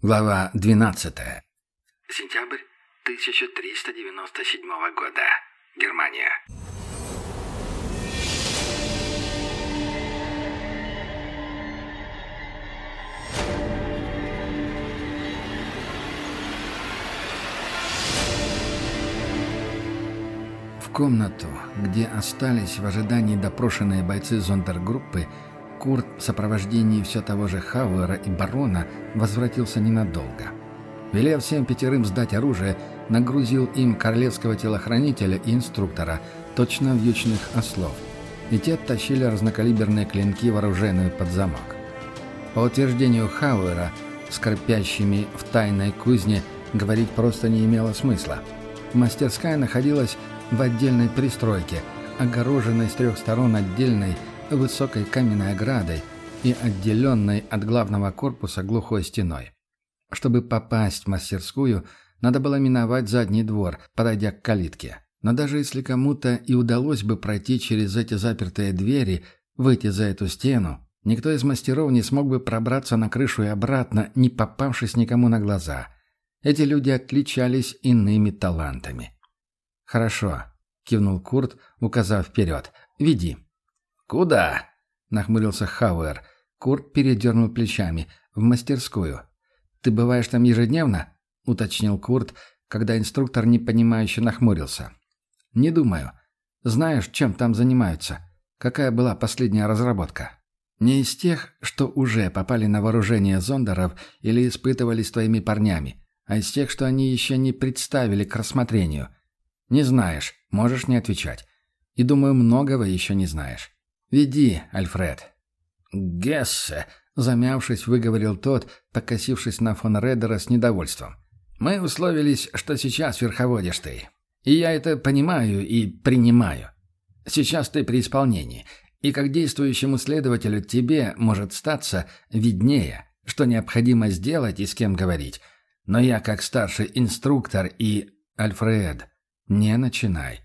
Глава 12. Сентябрь 1397 года. Германия. В комнату, где остались в ожидании допрошенные бойцы зондергруппы, Курт в сопровождении все того же Хауэра и барона возвратился ненадолго. Велев всем пятерым сдать оружие, нагрузил им королевского телохранителя и инструктора, точно вьючных ослов, и те оттащили разнокалиберные клинки в оружейную под замок. По утверждению Хауэра, скорпящими в тайной кузне говорить просто не имело смысла. Мастерская находилась в отдельной пристройке, огороженной с трех сторон отдельной высокой каменной оградой и отделенной от главного корпуса глухой стеной. Чтобы попасть в мастерскую, надо было миновать задний двор, подойдя к калитке. Но даже если кому-то и удалось бы пройти через эти запертые двери, выйти за эту стену, никто из мастеров не смог бы пробраться на крышу и обратно, не попавшись никому на глаза. Эти люди отличались иными талантами. «Хорошо», — кивнул Курт, указав вперед. «Веди». «Куда?» — нахмурился Хауэр. Курт передернул плечами. «В мастерскую». «Ты бываешь там ежедневно?» — уточнил Курт, когда инструктор непонимающе нахмурился. «Не думаю. Знаешь, чем там занимаются? Какая была последняя разработка?» «Не из тех, что уже попали на вооружение зондеров или испытывались твоими парнями, а из тех, что они еще не представили к рассмотрению. Не знаешь, можешь не отвечать. И, думаю, многого еще не знаешь. Веди, Альфред». «Гессе», — замявшись, выговорил тот, покосившись на фон Редера с недовольством. «Мы условились, что сейчас верховодишь ты. И я это понимаю и принимаю. Сейчас ты при исполнении, и как действующему следователю тебе, может статься, виднее, что необходимо сделать и с кем говорить. Но я, как старший инструктор и... Альфред, не начинай.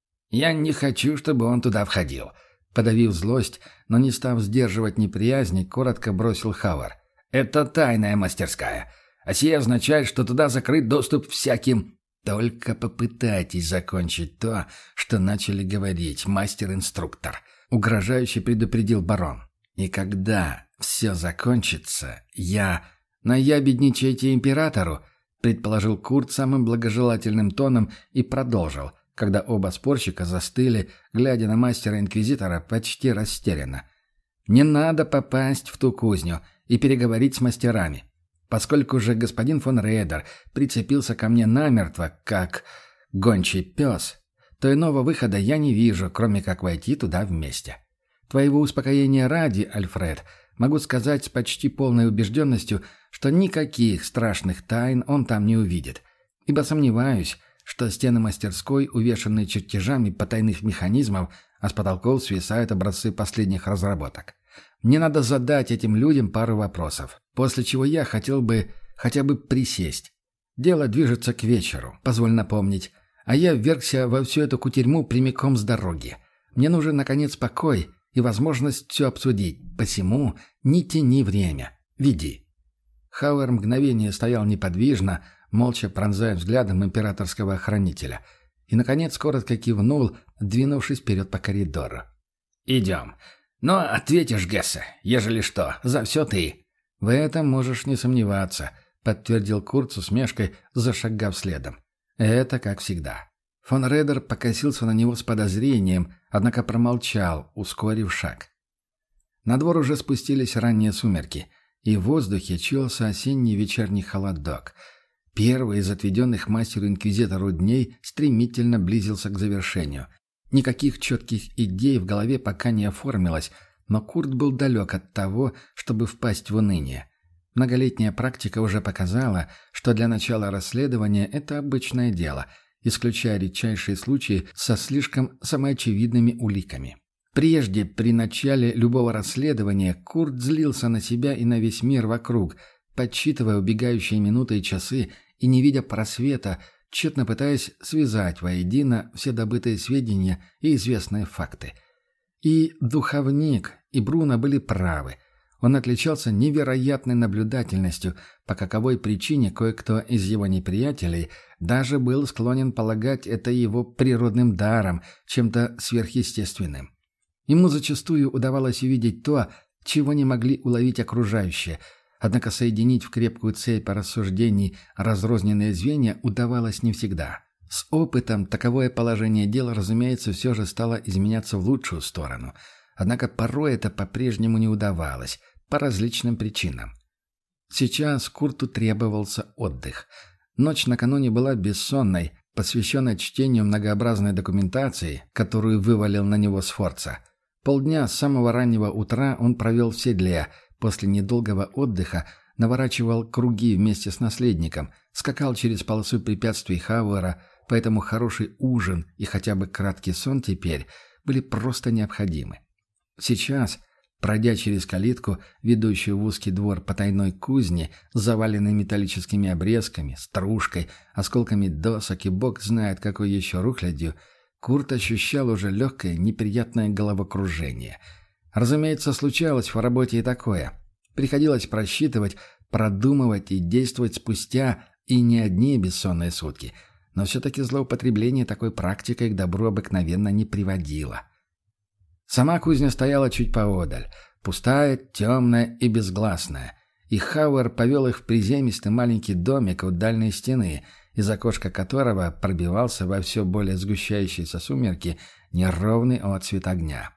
Я не хочу, чтобы он туда входил». Подавив злость, но не став сдерживать неприязни, коротко бросил Хауэр. «Это тайная мастерская. А сие означает, что туда закрыт доступ всяким...» «Только попытайтесь закончить то, что начали говорить, мастер-инструктор», — угрожающе предупредил барон. «И когда все закончится, я...» «Наябедничайте императору», — предположил Курт самым благожелательным тоном и продолжил, когда оба спорщика застыли, глядя на мастера-инквизитора почти растерянно. «Не надо попасть в ту кузню и переговорить с мастерами. Поскольку же господин фон Рейдер прицепился ко мне намертво, как гончий пес, то иного выхода я не вижу, кроме как войти туда вместе. Твоего успокоения ради, Альфред, могу сказать с почти полной убежденностью, что никаких страшных тайн он там не увидит, ибо сомневаюсь, что стены мастерской увешаны чертежами потайных механизмов, а с потолков свисают образцы последних разработок. Мне надо задать этим людям пару вопросов, после чего я хотел бы хотя бы присесть. Дело движется к вечеру, позволь напомнить, а я ввергся во всю эту кутерьму прямиком с дороги. Мне нужен, наконец, покой и возможность все обсудить, посему не тяни время. Веди». Хауэр мгновение стоял неподвижно, молча пронзая взглядом императорского охранителя, и, наконец, коротко кивнул, двинувшись вперед по коридору. «Идем. Но ответишь, Гессе, ежели что, за все ты». «В этом можешь не сомневаться», — подтвердил Курт с усмешкой, зашагав следом. «Это как всегда». Фон Редер покосился на него с подозрением, однако промолчал, ускорив шаг. На двор уже спустились ранние сумерки, и в воздухе чуялся осенний вечерний холодок. Первый из отведенных мастеру-инквизитору дней стремительно близился к завершению. Никаких четких идей в голове пока не оформилось, но Курт был далек от того, чтобы впасть в уныние. Многолетняя практика уже показала, что для начала расследования это обычное дело, исключая редчайшие случаи со слишком самоочевидными уликами. Прежде, при начале любого расследования, Курт злился на себя и на весь мир вокруг, подсчитывая убегающие минуты и часы и не видя просвета, тщетно пытаясь связать воедино все добытые сведения и известные факты. И духовник, и Бруно были правы. Он отличался невероятной наблюдательностью, по каковой причине кое-кто из его неприятелей даже был склонен полагать это его природным даром, чем-то сверхъестественным. Ему зачастую удавалось увидеть то, чего не могли уловить окружающие, однако соединить в крепкую цепь рассуждений разрозненные звенья удавалось не всегда. С опытом таковое положение дел, разумеется, все же стало изменяться в лучшую сторону. Однако порой это по-прежнему не удавалось, по различным причинам. Сейчас Курту требовался отдых. Ночь накануне была бессонной, посвященной чтению многообразной документации, которую вывалил на него Сфорца. Полдня с самого раннего утра он провел в седле, после недолгого отдыха наворачивал круги вместе с наследником, скакал через полосу препятствий Хауэра, поэтому хороший ужин и хотя бы краткий сон теперь были просто необходимы. Сейчас, пройдя через калитку, ведущую в узкий двор потайной кузни, заваленной металлическими обрезками, стружкой, осколками досок и бог знает какой еще рухлядью, Курт ощущал уже легкое неприятное головокружение. Разумеется, случалось в работе и такое. Приходилось просчитывать, продумывать и действовать спустя и не одни бессонные сутки. Но все-таки злоупотребление такой практикой к добру обыкновенно не приводило. Сама кузня стояла чуть поодаль, пустая, темная и безгласная, и Хауэр повел их в приземистый маленький домик у дальней стены, из окошка которого пробивался во все более сгущающиеся сумерки неровный отсвет огня.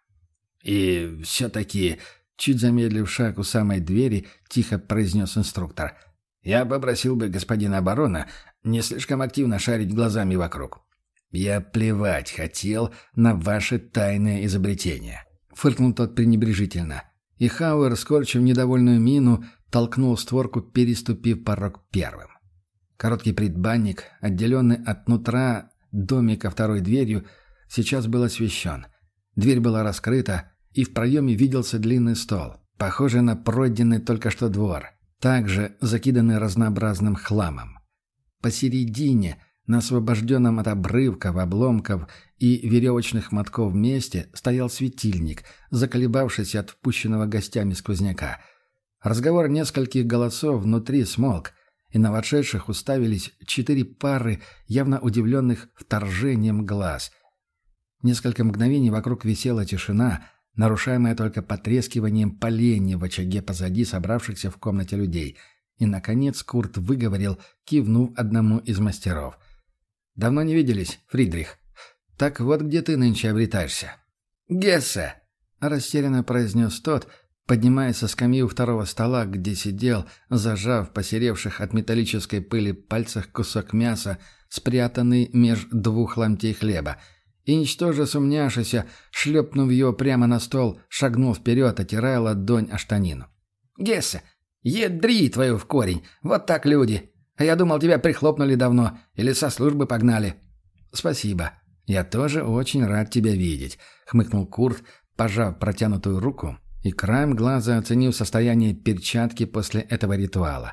«И все-таки...» Чуть замедлив шаг у самой двери, тихо произнес инструктор. «Я попросил бы господина барона не слишком активно шарить глазами вокруг. Я плевать хотел на ваши тайные изобретения», — фыркнул тот пренебрежительно. И Хауэр, скорчив недовольную мину, толкнул створку, переступив порог первым. Короткий предбанник, отделенный от нутра домика второй дверью, сейчас был освещен. Дверь была раскрыта, и в проеме виделся длинный стол, похожий на пройденный только что двор, также закиданный разнообразным хламом. Посередине, на освобожденном от обрывков, обломков и веревочных мотков месте, стоял светильник, заколебавшийся от впущенного гостями сквозняка. Разговор нескольких голосов внутри смолк, и на вошедших уставились 4 пары явно удивленных вторжением глаз. Несколько мгновений вокруг висела тишина, нарушаемая только потрескиванием поленья в очаге позади собравшихся в комнате людей. И, наконец, Курт выговорил, кивнув одному из мастеров. «Давно не виделись, Фридрих. Так вот где ты нынче обретаешься». «Гессе!» — растерянно произнес тот, поднимаясь со скамьи у второго стола, где сидел, зажав в посеревших от металлической пыли пальцах кусок мяса, спрятанный меж 2 ломтей хлеба, и, ничтоже сумняшися, шлепнув его прямо на стол, шагнул вперед, отирая ладонь о штанину. «Гессе, ядри твою в корень! Вот так люди! А я думал, тебя прихлопнули давно или со службы погнали». «Спасибо. Я тоже очень рад тебя видеть», — хмыкнул Курт, пожав протянутую руку и краем глаза оценив состояние перчатки после этого ритуала.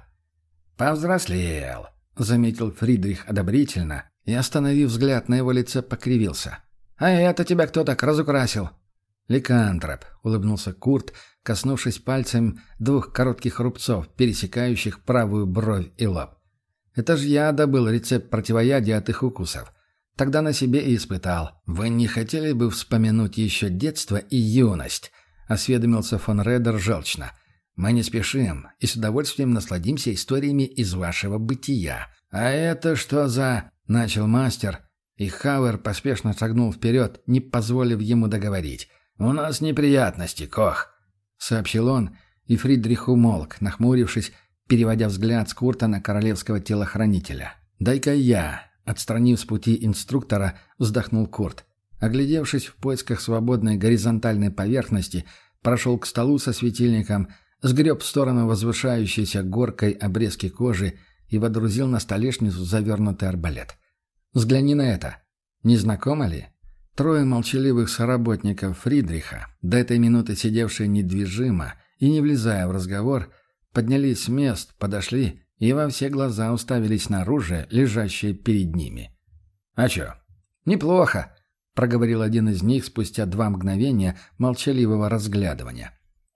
«Повзрослел», — заметил Фридрих одобрительно и, остановив взгляд на его лице, покривился. «А это тебя кто так разукрасил?» «Ликантроп», — улыбнулся Курт, коснувшись пальцем 2 коротких рубцов, пересекающих правую бровь и лоб. «Это ж я добыл рецепт противоядия от их укусов. Тогда на себе и испытал. Вы не хотели бы вспомянуть еще детство и юность?» — осведомился фон Редер желчно. «Мы не спешим и с удовольствием насладимся историями из вашего бытия». «А это что за...» — начал мастер, и Хауэр поспешно шагнул вперед, не позволив ему договорить. «У нас неприятности, Кох», — сообщил он, и Фридрих умолк, нахмурившись, переводя взгляд с Курта на королевского телохранителя. «Дай-ка я», — отстранив с пути инструктора, вздохнул Курт. Оглядевшись в поисках свободной горизонтальной поверхности, прошел к столу со светильником, сгреб в сторону возвышающейся горкой обрезки кожи и водрузил на столешницу завернутый арбалет. «Взгляни на это. Не знакомо ли?» 3 молчаливых соработников Фридриха, до этой минуты сидевшие недвижимо и не влезая в разговор, поднялись с мест, подошли и во все глаза уставились на оружие, лежащее перед ними. «А чё?» «Неплохо», — проговорил один из них спустя 2 мгновения молчаливого разглядывания.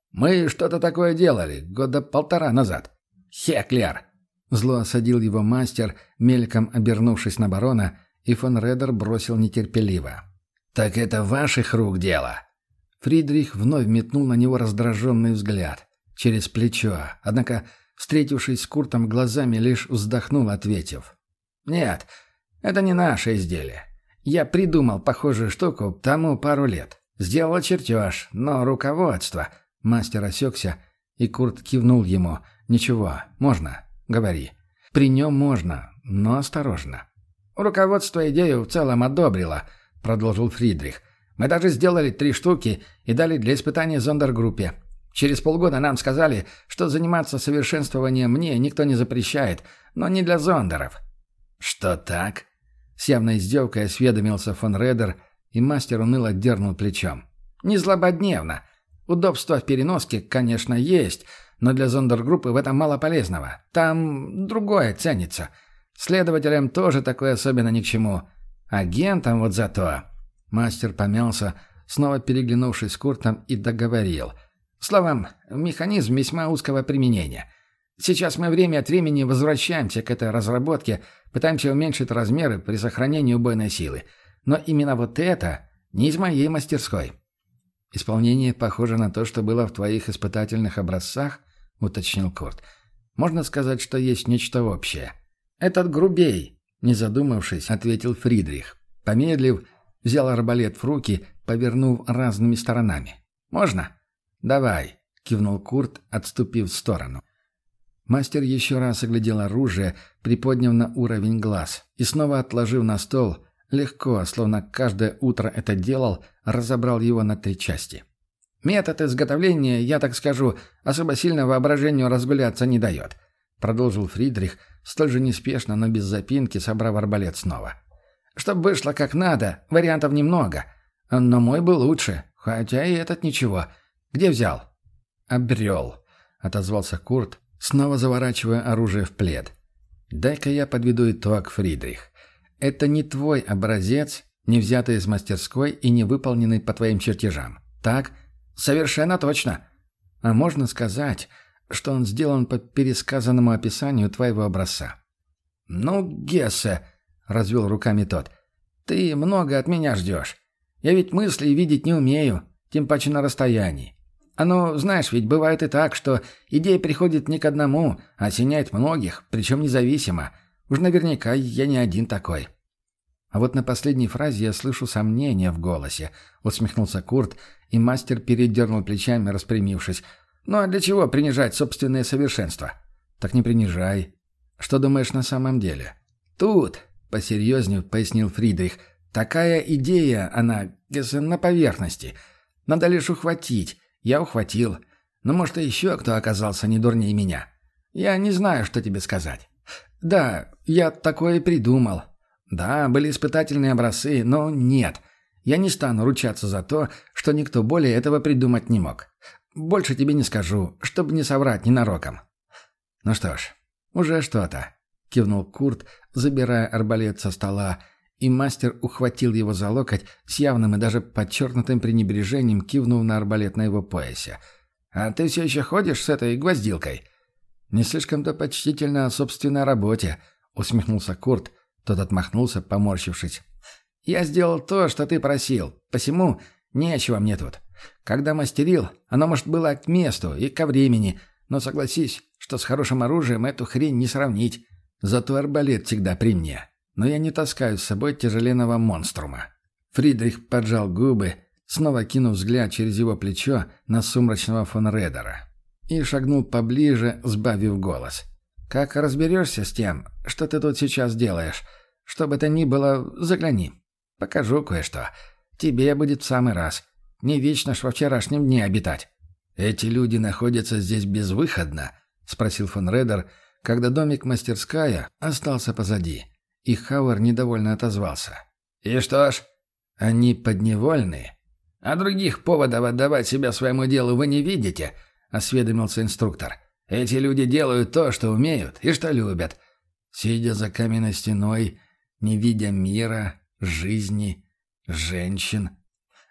Мы что-то такое делали года 1,5 назад. Хеклер!» Зло осадил его мастер, мельком обернувшись на барона, и фон Редер бросил нетерпеливо. «Так это ваших рук дело!» Фридрих вновь метнул на него раздраженный взгляд. Через плечо, однако, встретившись с Куртом глазами, лишь вздохнул, ответив. «Нет, это не наше изделие. Я придумал похожую штуку тому пару лет. Сделал чертеж, но руководство...» Мастер осекся, и Курт кивнул ему. «Ничего, можно, говори. При нем можно, но осторожно». «Руководство идею в целом одобрило», — продолжил Фридрих. «Мы даже сделали 3 штуки и дали для испытания зондергруппе. Через полгода нам сказали, что заниматься совершенствованием мне никто не запрещает, но не для зондеров». «Что так?» — с явной издевкой осведомился фон Редер, и мастер уныло дернул плечом. «Не злободневно. Удобство в переноске, конечно, есть, но для зондергруппы в этом мало полезного. Там другое ценится. Следователям тоже такое особенно ни к чему. Агентам вот зато...» Мастер помялся, снова переглянувшись с Куртом, и договорил. «Словом, механизм весьма узкого применения. Сейчас мы время от времени возвращаемся к этой разработке, пытаемся уменьшить размеры при сохранении убойной силы. Но именно вот это не из моей мастерской». «Исполнение похоже на то, что было в твоих испытательных образцах», — уточнил Курт. «Можно сказать, что есть нечто общее». «Этот грубей», — не задумавшись, ответил Фридрих. Помедлив, взял арбалет в руки, повернув разными сторонами. «Можно?» «Давай», — кивнул Курт, отступив в сторону. Мастер еще раз оглядел оружие, приподняв на уровень глаз, и снова отложив на стол, легко, словно каждое утро это делал, разобрал его на 3 части. «Метод изготовления, я так скажу, особо сильно воображению разгуляться не дает», — продолжил Фридрих, столь же неспешно, но без запинки, собрав арбалет снова. «Чтобы вышло как надо, вариантов немного. Но мой был лучше, хотя и этот ничего. Где взял?» «Обрел», — отозвался Курт, снова заворачивая оружие в плед. «Дай-ка я подведу итог, Фридрих. Это не твой образец, не взятый из мастерской и не выполненный по твоим чертежам. Так?» «Совершенно точно. А можно сказать, что он сделан по пересказанному описанию твоего образца?» «Ну, Гессе», — развел руками тот, — «ты много от меня ждешь. Я ведь мысли видеть не умею, тем паче на расстоянии. Оно, знаешь, ведь бывает и так, что идея приходит не к одному, а осеняет многих, причем независимо. Уж наверняка я не один такой». «А вот на последней фразе я слышу сомнение в голосе», — усмехнулся Курт, и мастер передернул плечами, распрямившись. «Ну а для чего принижать собственное совершенство?» «Так не принижай. Что думаешь на самом деле?» «Тут», — посерьезнее пояснил Фридрих, — «такая идея, она на поверхности. Надо лишь ухватить. Я ухватил. Но, может, и еще кто оказался не дурнее меня. Я не знаю, что тебе сказать. Да, я такое придумал. Да, были испытательные образцы, но нет. Я не стану ручаться за то, что никто более этого придумать не мог. Больше тебе не скажу, чтобы не соврать ненароком». «Ну что ж, уже что-то», — кивнул Курт, забирая арбалет со стола, и мастер ухватил его за локоть с явным и даже подчеркнутым пренебрежением, кивнув на арбалет на его поясе. «А ты все еще ходишь с этой гвоздилкой?» «Не слишком-то почтительно о собственной работе», — усмехнулся Курт. Тот отмахнулся, поморщившись. «Я сделал то, что ты просил, посему нечего мне тут. Когда мастерил, оно, может, было к месту и ко времени, но согласись, что с хорошим оружием эту хрень не сравнить. Зато арбалет всегда при мне. Но я не таскаю с собой тяжеленного монструма». Фридрих поджал губы, снова кинув взгляд через его плечо на сумрачного фон Редера, и шагнул поближе, сбавив голос. «Как разберешься с тем, что ты тут сейчас делаешь? Что бы то ни было, загляни. Покажу кое-что. Тебе будет в самый раз. Не вечно ж во вчерашнем дне обитать». «Эти люди находятся здесь безвыходно?» — спросил фон Редер, когда домик-мастерская остался позади. И Хауэр недовольно отозвался. «И что ж, они подневольные. А других поводов отдавать себя своему делу вы не видите?» — осведомился инструктор. «Эти люди делают то, что умеют и что любят. Сидя за каменной стеной, не видя мира, жизни, женщин».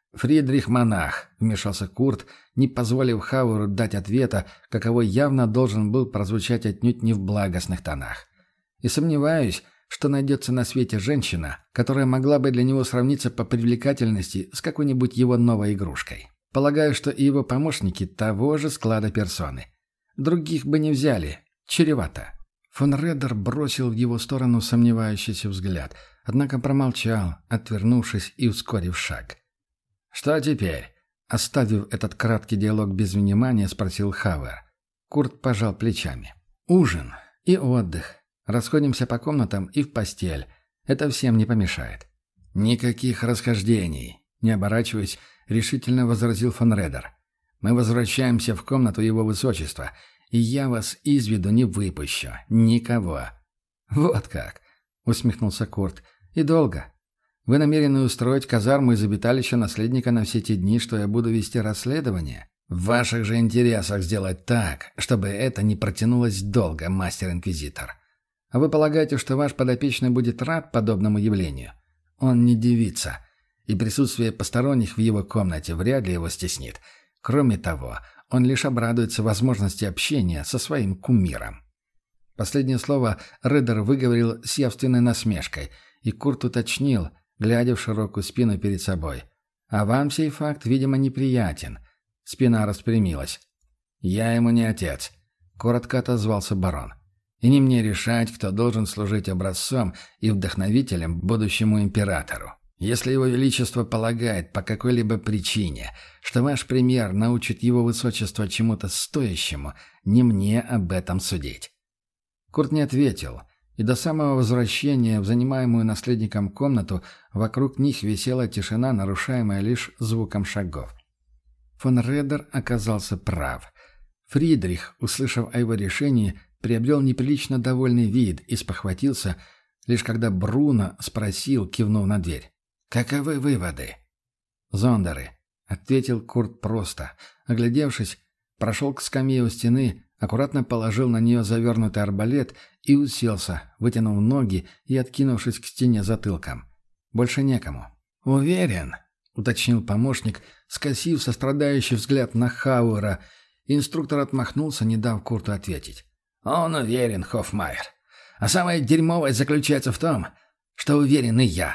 «Фридрих Монах», — вмешался Курт, не позволив Хауэру дать ответа, каковой явно должен был прозвучать отнюдь не в благостных тонах. «И сомневаюсь, что найдется на свете женщина, которая могла бы для него сравниться по привлекательности с какой-нибудь его новой игрушкой. Полагаю, что и его помощники того же склада персоны. Других бы не взяли. Чревато». Фон Редер бросил в его сторону сомневающийся взгляд, однако промолчал, отвернувшись и ускорив шаг. «Что теперь?» — оставив этот краткий диалог без внимания, спросил Хауэр. Курт пожал плечами. «Ужин и отдых. Расходимся по комнатам и в постель. Это всем не помешает». «Никаких расхождений», — не оборачиваясь, решительно возразил фон Редер. «Мы возвращаемся в комнату его высочества, и я вас из виду не выпущу. Никого». «Вот как», — усмехнулся Курт. «И долго? Вы намерены устроить казарму из обиталища наследника на все те дни, что я буду вести расследование? В ваших же интересах сделать так, чтобы это не протянулось долго, мастер-инквизитор. А вы полагаете, что ваш подопечный будет рад подобному явлению? Он не девица, и присутствие посторонних в его комнате вряд ли его стеснит. Кроме того, он лишь обрадуется возможности общения со своим кумиром». Последнее слово Редер выговорил с явственной насмешкой, и Курт уточнил, глядя в широкую спину перед собой. «А вам сей факт, видимо, неприятен». Спина распрямилась. «Я ему не отец», — коротко отозвался барон. «И не мне решать, кто должен служить образцом и вдохновителем будущему императору. Если его величество полагает по какой-либо причине, что ваш пример научит его высочество чему-то стоящему, не мне об этом судить». Курт не ответил, и до самого возвращения в занимаемую наследником комнату вокруг них висела тишина, нарушаемая лишь звуком шагов. Фон Редер оказался прав. Фридрих, услышав о его решении, приобрел неприлично довольный вид и спохватился, лишь когда Бруно спросил, кивнув на дверь. «Каковы выводы?» «Зондеры», — ответил Курт просто. Оглядевшись, прошел к скамье у стены, аккуратно положил на нее завернутый арбалет и уселся, вытянув ноги и откинувшись к стене затылком. «Больше некому». «Уверен», — уточнил помощник, скосив сострадающий взгляд на Хауэра. Инструктор отмахнулся, не дав Курту ответить. «Он уверен, Хоффмайер. А самое дерьмовое заключается в том, что уверен и я».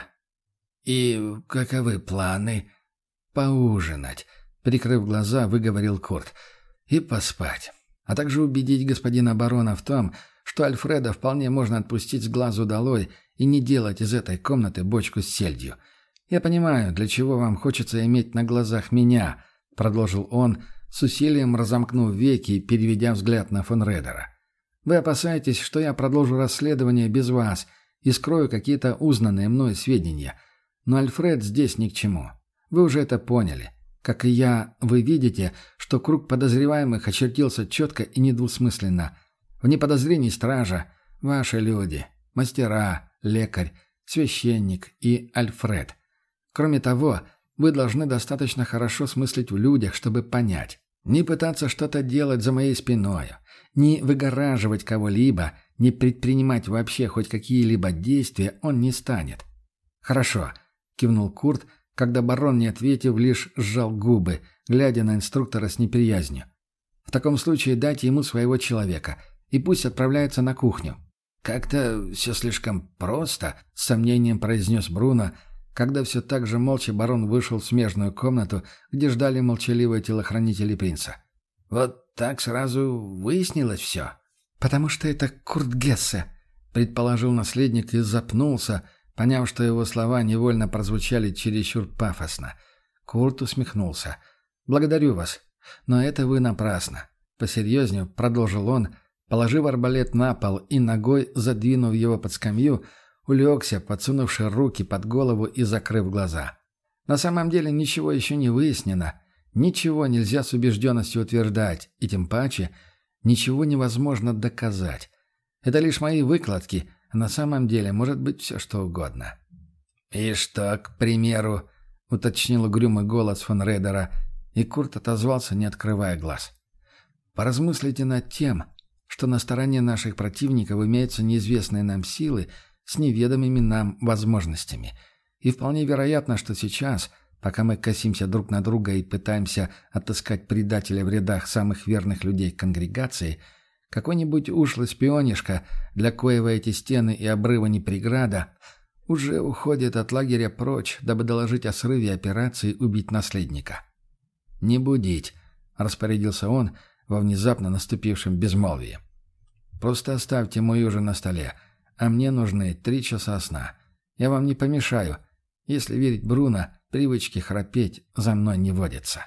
«И каковы планы?» «Поужинать», — прикрыв глаза, выговорил Курт. «И поспать. А также убедить господина барона в том, что Альфреда вполне можно отпустить с глазу долой и не делать из этой комнаты бочку с сельдью. Я понимаю, для чего вам хочется иметь на глазах меня», — продолжил он, с усилием разомкнув веки и переведя взгляд на фон Редера. «Вы опасаетесь, что я продолжу расследование без вас и скрою какие-то узнанные мной сведения. Но Альфред здесь ни к чему. Вы уже это поняли. Как и я, вы видите, что круг подозреваемых очертился четко и недвусмысленно. Вне подозрений стража, ваши люди, мастера, лекарь, священник и Альфред. Кроме того, вы должны достаточно хорошо смыслить в людях, чтобы понять. Не пытаться что-то делать за моей спиной, не выгораживать кого-либо, не предпринимать вообще хоть какие-либо действия он не станет». «Хорошо», — кивнул Курт, когда барон, не ответив, лишь сжал губы, глядя на инструктора с неприязнью. «В таком случае дайте ему своего человека, и пусть отправляется на кухню». «Как-то все слишком просто», — с сомнением произнес Бруно, когда все так же молча барон вышел в смежную комнату, где ждали молчаливые телохранители принца. «Вот так сразу выяснилось все». «Потому что это Курт Гессе», — предположил наследник и запнулся, поняв, что его слова невольно прозвучали чересчур пафосно. Курт усмехнулся. «Благодарю вас, но это вы напрасно». Посерьезнее продолжил он, положив арбалет на пол и ногой, задвинув его под скамью, улегся, подсунувши руки под голову и закрыв глаза. На самом деле ничего еще не выяснено, ничего нельзя с убежденностью утверждать, и тем паче ничего невозможно доказать. Это лишь мои выкладки, а на самом деле может быть все что угодно. «И что, к примеру?» — уточнил угрюмый голос фон Редера, и Курт отозвался, не открывая глаз. «Поразмыслите над тем, что на стороне наших противников имеются неизвестные нам силы с неведомыми нам возможностями. И вполне вероятно, что сейчас, Пока мы косимся друг на друга и пытаемся отыскать предателя в рядах самых верных людей конгрегации, какой-нибудь ушлый шпионишка, для коего эти стены и обрывы не преграда, уже уходит от лагеря прочь, дабы доложить о срыве операции «Убить наследника». «Не будить», — распорядился он во внезапно наступившем безмолвии. «Просто оставьте мой ужин на столе, а мне нужны 3 часа сна. Я вам не помешаю. Если верить Бруно, привычки храпеть за мной не водится».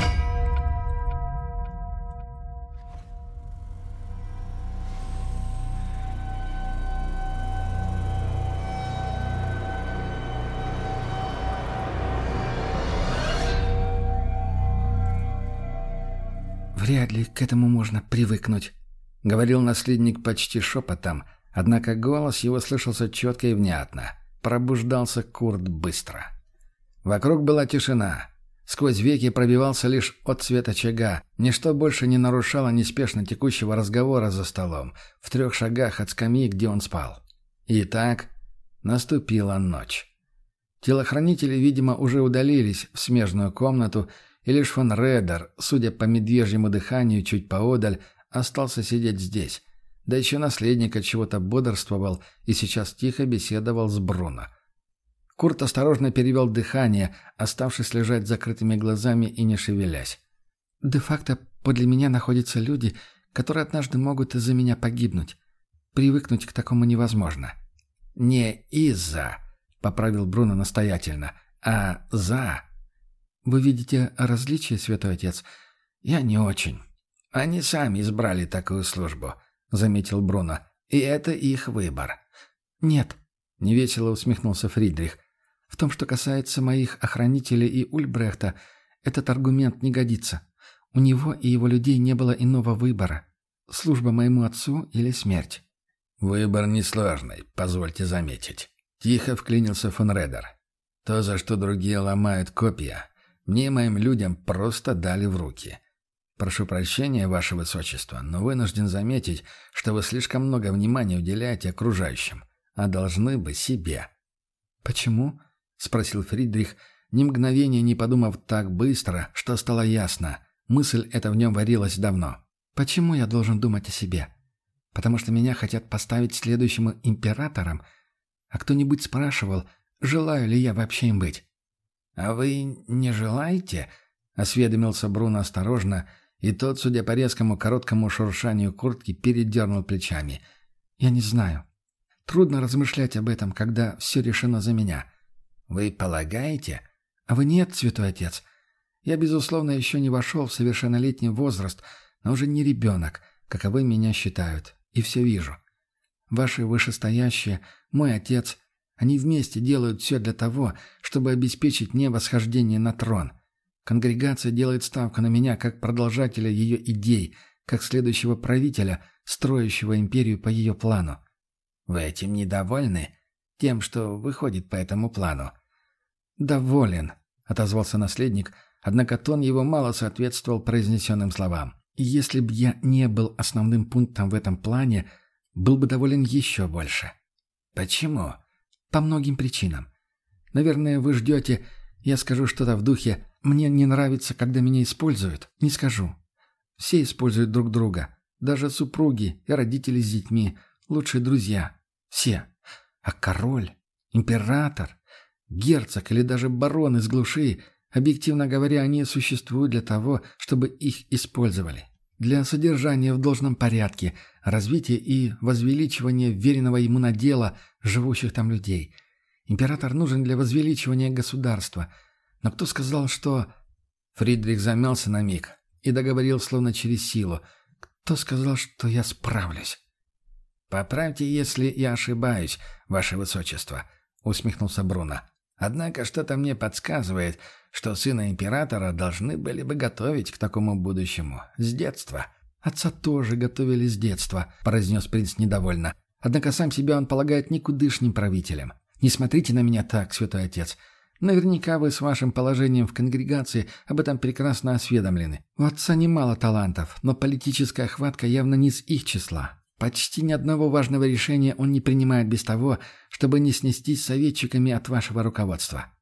«Вряд ли к этому можно привыкнуть», — говорил наследник почти шепотом, однако голос его слышался четко и внятно. Пробуждался Курт быстро. Вокруг была тишина. Сквозь веки пробивался лишь отсвет очага. Ничто больше не нарушало неспешно текущего разговора за столом, в 3 шагах от скамьи, где он спал. Итак, наступила ночь. Телохранители, видимо, уже удалились в смежную комнату, и лишь фон Редер, судя по медвежьему дыханию чуть поодаль, остался сидеть здесь. Да еще наследник от чего-то бодрствовал и сейчас тихо беседовал с Бруно. Курт осторожно перевел дыхание, оставшись лежать с закрытыми глазами и не шевелясь. «Де-факто подле меня находятся люди, которые однажды могут из-за меня погибнуть. Привыкнуть к такому невозможно». «Не из-за», — поправил Бруно настоятельно, — «а за». «Вы видите различия, святой отец? Я не очень». «Они сами избрали такую службу», — заметил Бруно. «И это их выбор». «Нет», — невесело усмехнулся Фридрих. «В том, что касается моих охранителей и Ульбрехта, этот аргумент не годится. У него и его людей не было иного выбора. Служба моему отцу или смерть». «Выбор несложный, позвольте заметить». Тихо вклинился фон Редер. «То, за что другие ломают копья, мне и моим людям просто дали в руки. Прошу прощения, ваше высочество, но вынужден заметить, что вы слишком много внимания уделяете окружающим, а должны бы себе». «Почему?» — спросил Фридрих, ни мгновения не подумав так быстро, что стало ясно. Мысль эта в нем варилась давно. «Почему я должен думать о себе? Потому что меня хотят поставить следующим императором? А кто-нибудь спрашивал, желаю ли я вообще им быть?» «А вы не желаете?» — осведомился Бруно осторожно, и тот, судя по резкому короткому шуршанию куртки, передернул плечами. «Я не знаю. Трудно размышлять об этом, когда все решено за меня». «Вы полагаете?» «А вы нет, святой отец. Я, безусловно, еще не вошел в совершеннолетний возраст, но уже не ребенок, каковы меня считают, и все вижу. Ваши вышестоящие, мой отец, они вместе делают все для того, чтобы обеспечить мне восхождение на трон. Конгрегация делает ставку на меня как продолжателя ее идей, как следующего правителя, строящего империю по ее плану». «Вы этим недовольны? Тем, что выходит по этому плану?» «Доволен», — отозвался наследник, однако тон его мало соответствовал произнесенным словам. «Если б я не был основным пунктом в этом плане, был бы доволен еще больше». «Почему?» «По многим причинам. Наверное, вы ждете, я скажу что-то в духе «мне не нравится, когда меня используют». Не скажу. Все используют друг друга. Даже супруги и родители с детьми, лучшие друзья. Все. А король, император, герцог или даже барон из глуши, объективно говоря, они существуют для того, чтобы их использовали. Для содержания в должном порядке, развития и возвеличивания веренного ему надела живущих там людей. Император нужен для возвеличивания государства. Но кто сказал, что... Фридрих замялся на миг и договорил словно через силу. Кто сказал, что я справлюсь? «Поправьте, если я ошибаюсь, ваше высочество», — усмехнулся Бруно. «Однако что-то мне подсказывает, что сына императора должны были бы готовить к такому будущему с детства». «Отца тоже готовили с детства», — произнес принц недовольно. «Однако сам себя он полагает никудышним правителем. Не смотрите на меня так, святой отец. Наверняка вы с вашим положением в конгрегации об этом прекрасно осведомлены. У отца немало талантов, но политическая хватка явно не из их числа. Почти ни одного важного решения он не принимает без того, чтобы не снестись советчиками от вашего руководства».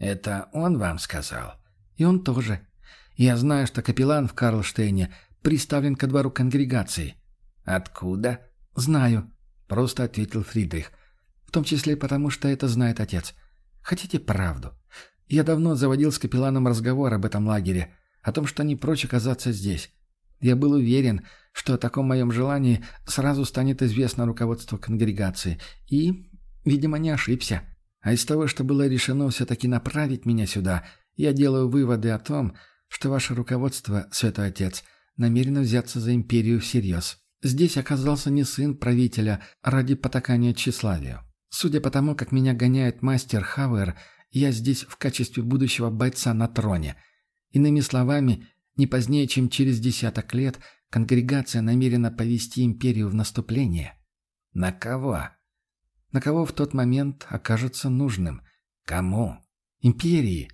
Это он вам сказал? И он тоже. Я знаю, что капеллан в Карлштейне приставлен ко двору конгрегации. Откуда? Знаю, просто ответил Фридрих. В том числе потому, что это знает отец. Хотите правду? Я давно заводил с капелланом разговор об этом лагере, о том, что не прочь оказаться здесь. Я был уверен, что о таком моем желании сразу станет известно руководству конгрегации, и, видимо, не ошибся. А из того, что было решено все-таки направить меня сюда, я делаю выводы о том, что ваше руководство, Святой Отец, намерено взяться за империю всерьез. Здесь оказался не сын правителя ради потакания тщеславию. Судя по тому, как меня гоняет мастер Хауэр, я здесь в качестве будущего бойца на троне. Иными словами, не позднее, чем через 10 лет, конгрегация намерена повести империю в наступление. На кого? На кого в тот момент окажется нужным? Кому? Империи.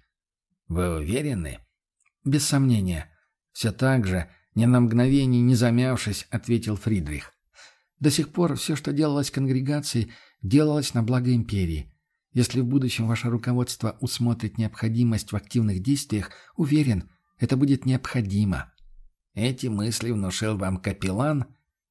Вы уверены? Без сомнения. Все так же, ни на мгновение не замявшись, ответил Фридрих. До сих пор все, что делалось конгрегацией, делалось на благо империи. Если в будущем ваше руководство усмотрит необходимость в активных действиях, уверен, это будет необходимо. Эти мысли внушил вам капеллан?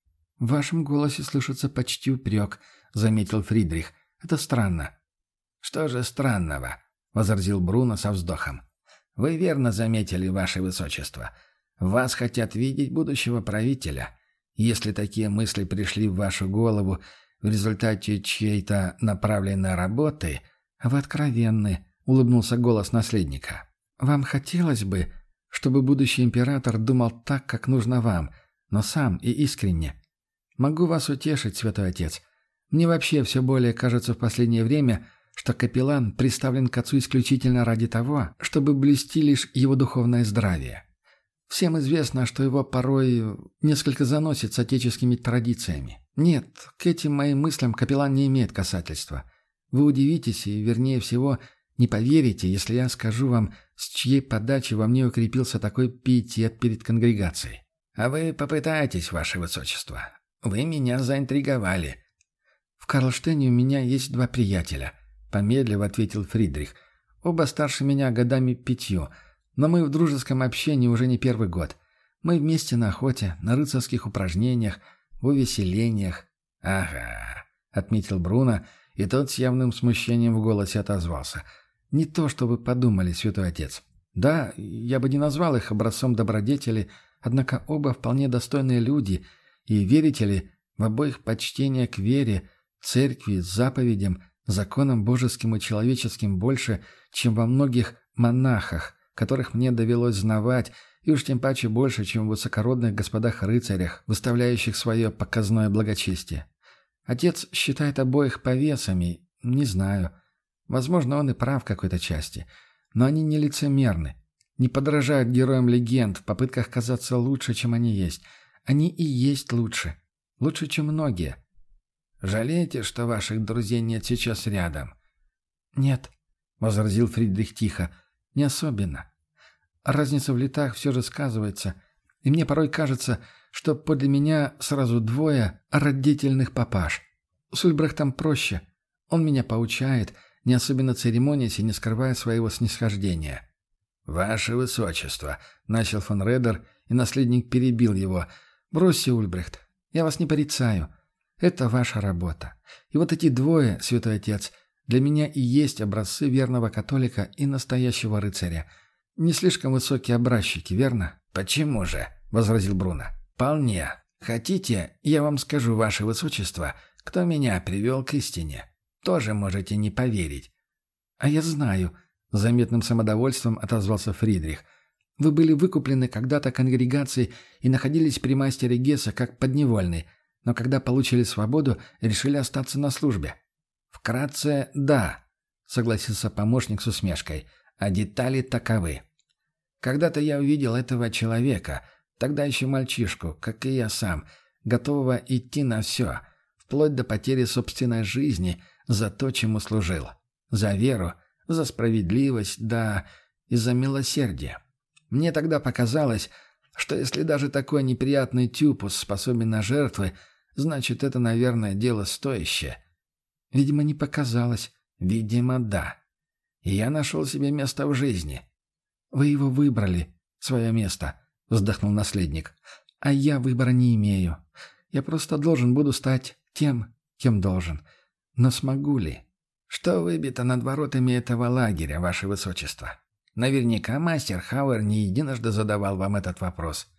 В вашем голосе слышится почти упрек, заметил Фридрих. Это странно. Что же странного? Возразил Бруно со вздохом. Вы верно заметили, ваше высочество. Вас хотят видеть будущего правителя. Если такие мысли пришли в вашу голову в результате чьей-то направленной работы, а вы откровенны, улыбнулся голос наследника. Вам хотелось бы, чтобы будущий император думал так, как нужно вам, но сам и искренне. Могу вас утешить, Святой Отец. Мне вообще все более кажется в последнее время, что капеллан приставлен к отцу исключительно ради того, чтобы блюсти лишь его духовное здравие. Всем известно, что его порой несколько заносит с отеческими традициями. Нет, к этим моим мыслям капеллан не имеет касательства. Вы удивитесь и, вернее всего, не поверите, если я скажу вам, с чьей подачи во мне укрепился такой пиетет перед конгрегацией. А вы попытаетесь, ваше высочество. Вы меня заинтриговали. В Карлштейне у меня есть 2 приятеля, помедлив ответил Фридрих. Оба старше меня годами 5, но мы в дружеском общении уже не 1-й год. Мы вместе на охоте, на рыцарских упражнениях, в увеселениях. «Ага», — отметил Бруно, и тот с явным смущением в голосе отозвался. «Не то, что вы подумали, Святой Отец. Да, я бы не назвал их образцом добродетели, однако оба вполне достойные люди, и, верите ли, в обоих почтение к вере, церкви, заповедям, законам божеским и человеческим больше, чем во многих монахах, которых мне довелось знавать, и уж тем паче больше, чем в высокородных господах-рыцарях, выставляющих свое показное благочестие. Отец считает обоих повесами, не знаю. Возможно, он и прав в какой-то части. Но они не лицемерны, не подражают героям легенд в попытках казаться лучше, чем они есть. Они и есть лучше. Лучше, чем многие. Жалеете, что ваших друзей нет сейчас рядом? Нет, — возразил Фридрих тихо, — не особенно. Разница в летах все же сказывается, и мне порой кажется, что подле меня сразу 2 родительных папаш. С Ульбрехтом проще. Он меня поучает, не особенно церемонясь и не скрывая своего снисхождения. «Ваше высочество», — начал фон Редер, и наследник перебил его. «Бросьте, Ульбрехт, я вас не порицаю. Это ваша работа. И вот эти 2, Святой Отец, для меня и есть образцы верного католика и настоящего рыцаря. Не слишком высокие образчики, верно?» «Почему же?» — возразил Бруно. «Вполне. Хотите, я вам скажу, ваше высочество, кто меня привел к истине? Тоже можете не поверить». «А я знаю», — с заметным самодовольством отозвался Фридрих. «Вы были выкуплены когда-то конгрегацией и находились при мастере Гесса как подневольный, но когда получили свободу, решили остаться на службе». «Вкратце, да», — согласился помощник с усмешкой, — «а детали таковы. Когда-то я увидел этого человека, тогда еще мальчишку, как и я сам, готового идти на все, вплоть до потери собственной жизни за то, чему служил. За веру, за справедливость, да, и за милосердие. Мне тогда показалось, что если даже такой неприятный тюпус способен на жертвы, значит, это, наверное, дело стоящее». «Видимо, не показалось». «Видимо, да. и я нашел себе место в жизни». «Вы его выбрали, свое место», — вздохнул наследник. «А я выбора не имею. Я просто должен буду стать тем, кем должен. Но смогу ли?» «Что выбито над воротами этого лагеря, ваше высочество? Наверняка мастер Хауэр не единожды задавал вам этот вопрос».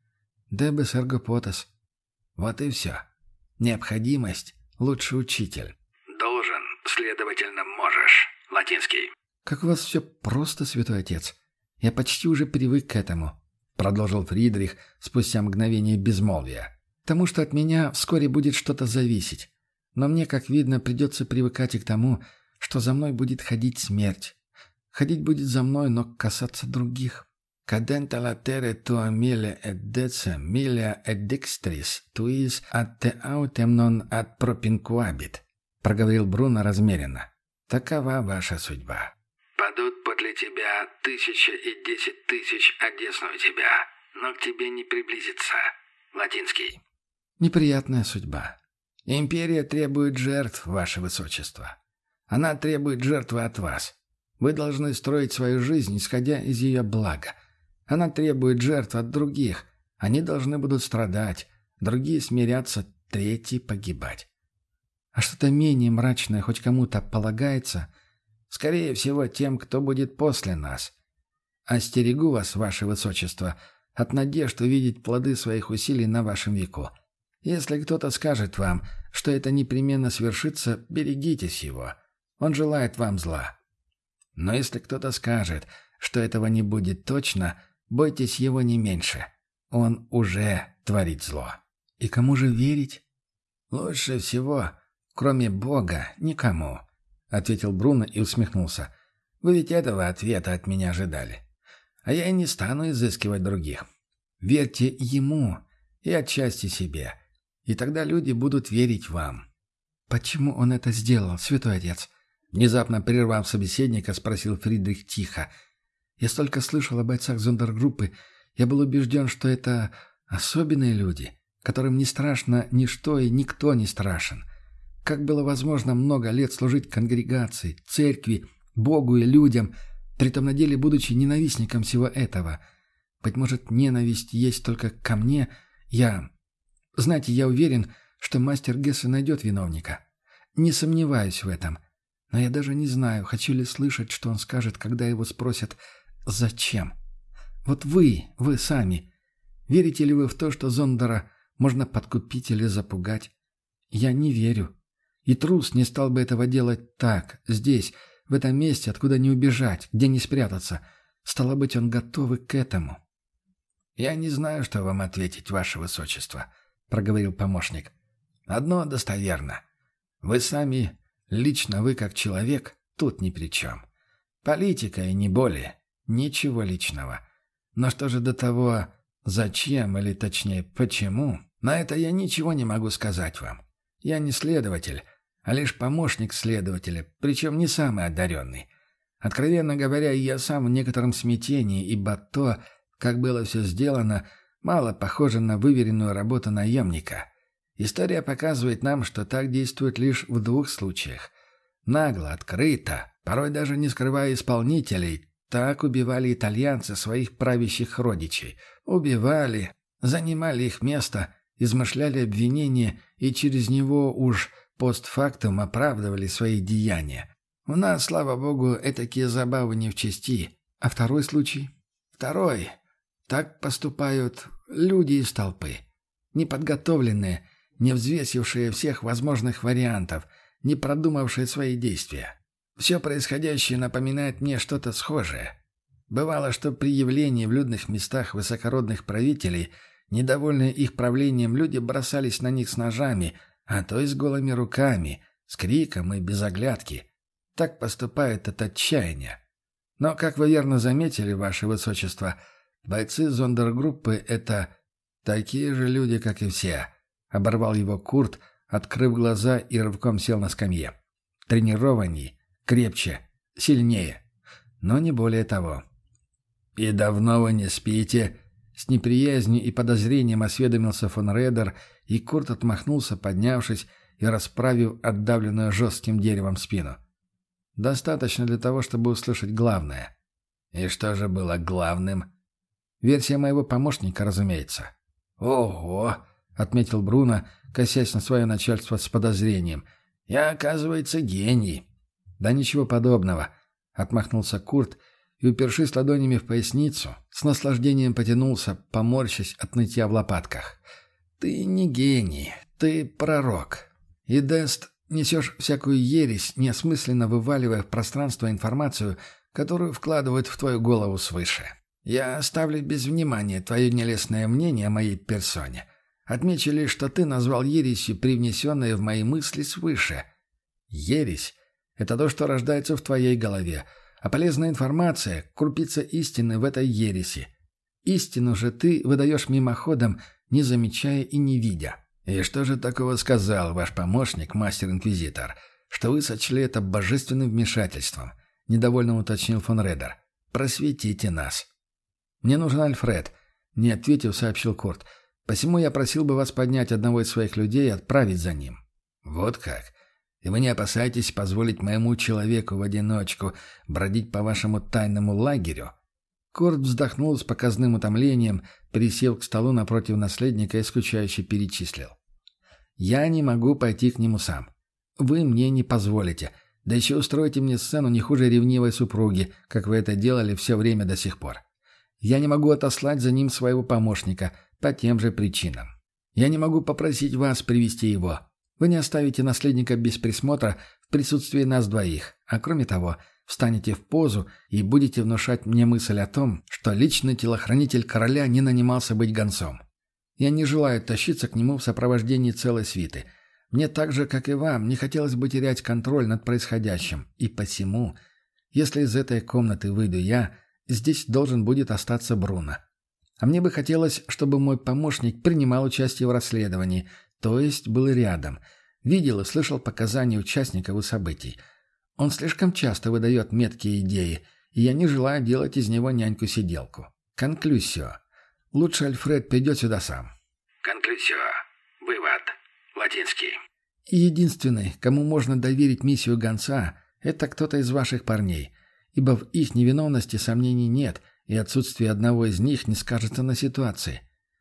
«Дебес эрго потес». «Вот и все. Необходимость — лучший учитель». «Должен, следовательно, можешь». Латинский. «Как у вас все просто, святой отец. Я почти уже привык к этому», — продолжил Фридрих спустя мгновение безмолвия. «Потому что от меня вскоре будет что-то зависеть. Но мне, как видно, придется привыкать и к тому, что за мной будет ходить смерть. Ходить будет за мной, но касаться других». «Cadenta latere tua mille et deca milia et dextris tuis ad te autem non ad propinquabit», — проговорил Бруно размеренно. «Такова ваша судьба». «Падут подле тебя 1000 и 10 000 одесную тебя, но к тебе не приблизится». Латинский. «Неприятная судьба». «Империя требует жертв, ваше высочество. Она требует жертвы от вас. Вы должны строить свою жизнь, исходя из ее блага. Она требует жертв от других. Они должны будут страдать, другие смиряться, третьи погибать». «А что-то менее мрачное хоть кому-то полагается?» «Скорее всего, тем, кто будет после нас. Остерегу вас, ваше высочество, от надежд увидеть плоды своих усилий на вашем веку. Если кто-то скажет вам, что это непременно свершится, берегитесь его. Он желает вам зла. Но если кто-то скажет, что этого не будет точно, бойтесь его не меньше. Он уже творит зло». «И кому же верить?» «Лучше всего, кроме Бога, никому», — ответил Бруно и усмехнулся. «Вы ведь этого ответа от меня ожидали. А я и не стану изыскивать других. Верьте ему и отчасти себе, и тогда люди будут верить вам». «Почему он это сделал, святой отец?» Внезапно прервав собеседника, спросил Фридрих тихо. «Я столько слышал о бойцах зондергруппы. Я был убежден, что это особенные люди, которым не страшно ничто и никто не страшен. Как было возможно много лет служить конгрегации, церкви, Богу и людям, притом на деле будучи ненавистником всего этого? Быть может, ненависть есть только ко мне? Знаете, я уверен, что мастер Гессе найдет виновника. Не сомневаюсь в этом. Но я даже не знаю, хочу ли слышать, что он скажет, когда его спросят «Зачем?». Вот вы сами, верите ли вы в то, что Зондера можно подкупить или запугать? Я не верю. И трус не стал бы этого делать так, здесь, в этом месте, откуда не убежать, где не спрятаться. Стало быть, он готов к этому. «Я не знаю, что вам ответить, ваше высочество», — проговорил помощник. «Одно достоверно. Вы сами, лично вы как человек, тут ни при чем. Политика и не более. Ничего личного. Но что же до того, зачем, или точнее, почему, на это я ничего не могу сказать вам. Я не следователь, а лишь помощник следователя, причем не самый одаренный. Откровенно говоря, я сам в некотором смятении, ибо то, как было все сделано, мало похоже на выверенную работу наемника. История показывает нам, что так действует лишь в 2 случаях. Нагло, открыто, порой даже не скрывая исполнителей, так убивали итальянцы своих правящих родичей. Убивали, занимали их место, измышляли обвинения и через него уж постфактум оправдывали свои деяния. У нас, слава богу, этакие забавы не в чести. А второй случай? Второй. Так поступают люди из толпы. Неподготовленные, не взвесившие всех возможных вариантов, не продумавшие свои действия. Все происходящее напоминает мне что-то схожее. Бывало, что при явлении в людных местах высокородных правителей, недовольные их правлением, люди бросались на них с ножами, а то и с голыми руками, с криком и без оглядки. Так поступают от отчаяния. Но, как вы верно заметили, ваше высочество, бойцы зондергруппы — это такие же люди, как и все. Оборвал его Курт, открыв глаза и рывком сел на скамье. Тренированней, крепче, сильнее, но не более того. «И давно вы не спите?» С неприязнью и подозрением осведомился фон Редер, и Курт отмахнулся, поднявшись и расправив отдавленную жестким деревом спину. Достаточно для того, чтобы услышать главное». «И что же было главным?» «Версия моего помощника, разумеется». «Ого!» — отметил Бруно, косясь на свое начальство с подозрением. «Я, оказывается, гений». «Да ничего подобного», — отмахнулся Курт и, упершись ладонями в поясницу, с наслаждением потянулся, поморщась от нытья в лопатках. «Ты не гений, ты пророк. И, Дест, несешь всякую ересь, неосмысленно вываливая в пространство информацию, которую вкладывают в твою голову свыше. Я оставлю без внимания твое нелестное мнение о моей персоне. Отмечу лишь, что ты назвал ересью привнесенное в мои мысли свыше. Ересь — это то, что рождается в твоей голове, а полезная информация — крупица истины в этой ереси. Истину же ты выдаешь мимоходом, не замечая и не видя. И что же такого сказал ваш помощник, мастер-инквизитор, что вы сочли это божественным вмешательством?» — недовольно уточнил фон Редер. «Просветите нас». «Мне нужен Альфред», — не ответив, сообщил Курт. «Посему я просил бы вас поднять одного из своих людей и отправить за ним». «Вот как? И вы не опасаетесь позволить моему человеку в одиночку бродить по вашему тайному лагерю?» Курт вздохнул с показным утомлением, присев к столу напротив наследника и скучающе перечислил. «Я не могу пойти к нему сам. Вы мне не позволите. Да еще устроите мне сцену не хуже ревнивой супруги, как вы это делали все время до сих пор. Я не могу отослать за ним своего помощника по тем же причинам. Я не могу попросить вас привести его. Вы не оставите наследника без присмотра в присутствии нас двоих, а кроме того, встанете в позу и будете внушать мне мысль о том, что личный телохранитель короля не нанимался быть гонцом. Я не желаю тащиться к нему в сопровождении целой свиты. Мне так же, как и вам, не хотелось бы терять контроль над происходящим, и посему, если из этой комнаты выйду я, здесь должен будет остаться Бруно. А мне бы хотелось, чтобы мой помощник принимал участие в расследовании, то есть был рядом, видел и слышал показания участников и событий. Он слишком часто выдает меткие идеи, и я не желаю делать из него няньку-сиделку. Конклюсио. Лучше Альфред придет сюда сам». Конклюсио. Вывод. Латинский. И единственный, кому можно доверить миссию гонца, это кто-то из ваших парней, ибо в их невиновности сомнений нет, и отсутствие одного из них не скажется на ситуации.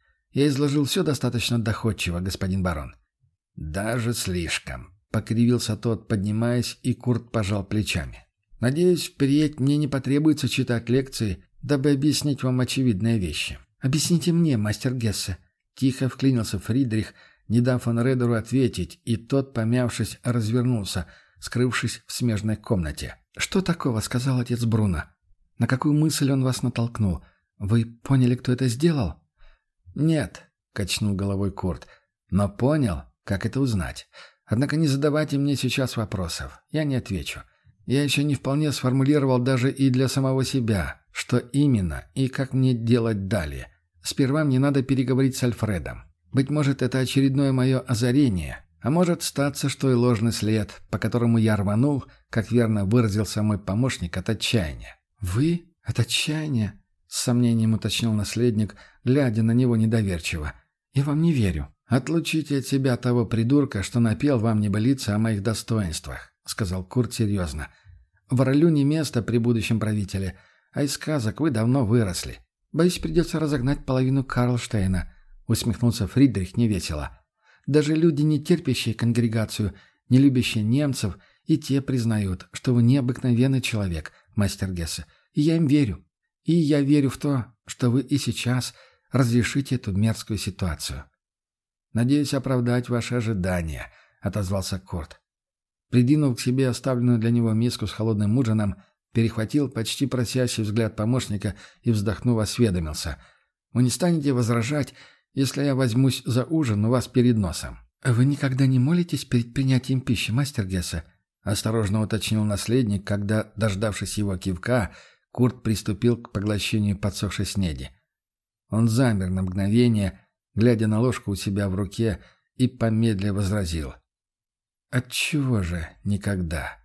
Я изложил все достаточно доходчиво, господин барон. «Даже слишком», — покривился тот, поднимаясь, и Курт пожал плечами. «Надеюсь, впредь мне не потребуется читать лекции, дабы объяснить вам очевидные вещи. Объясните мне, мастер Гессе». Тихо вклинился Фридрих, не дав фон Редеру ответить, и тот, помявшись, развернулся, скрывшись в смежной комнате. «Что такого?» — сказал отец Бруно. «На какую мысль он вас натолкнул? Вы поняли, кто это сделал?» «Нет», — качнул головой Курт, — «но понял, как это узнать. Однако не задавайте мне сейчас вопросов, я не отвечу. Я еще не вполне сформулировал даже и для самого себя, что именно и как мне делать далее. Сперва мне надо переговорить с Альфредом. Быть может, это очередное мое озарение, а может статься, что и ложный след, по которому я рванул, как верно выразился мой помощник, от отчаяния». «Вы? От отчаяния?» — с сомнением уточнил наследник, глядя на него недоверчиво. «Я вам не верю». «Отлучите от себя того придурка, что напел вам небылицы о моих достоинствах», — сказал Курт серьезно. «В ролю не место при будущем правителе, а из сказок вы давно выросли. Боюсь, придется разогнать половину Карлштейна», — усмехнулся Фридрих невесело. «Даже люди, не терпящие конгрегацию, не любящие немцев, и те признают, что вы необыкновенный человек, мастер Гессе, и я им верю. И я верю в то, что вы и сейчас разрешите эту мерзкую ситуацию». «Надеюсь оправдать ваши ожидания», — отозвался Курт. Придвинув к себе оставленную для него миску с холодным ужином, перехватил почти просящий взгляд помощника и, вздохнув, осведомился. «Вы не станете возражать, если я возьмусь за ужин у вас перед носом?» «Вы никогда не молитесь перед принятием пищи, мастер Гессе?» — осторожно уточнил наследник, когда, дождавшись его кивка, Курт приступил к поглощению подсохшей снеди. Он замер на мгновение, глядя на ложку у себя в руке, и помедленно возразил. «Отчего же никогда?»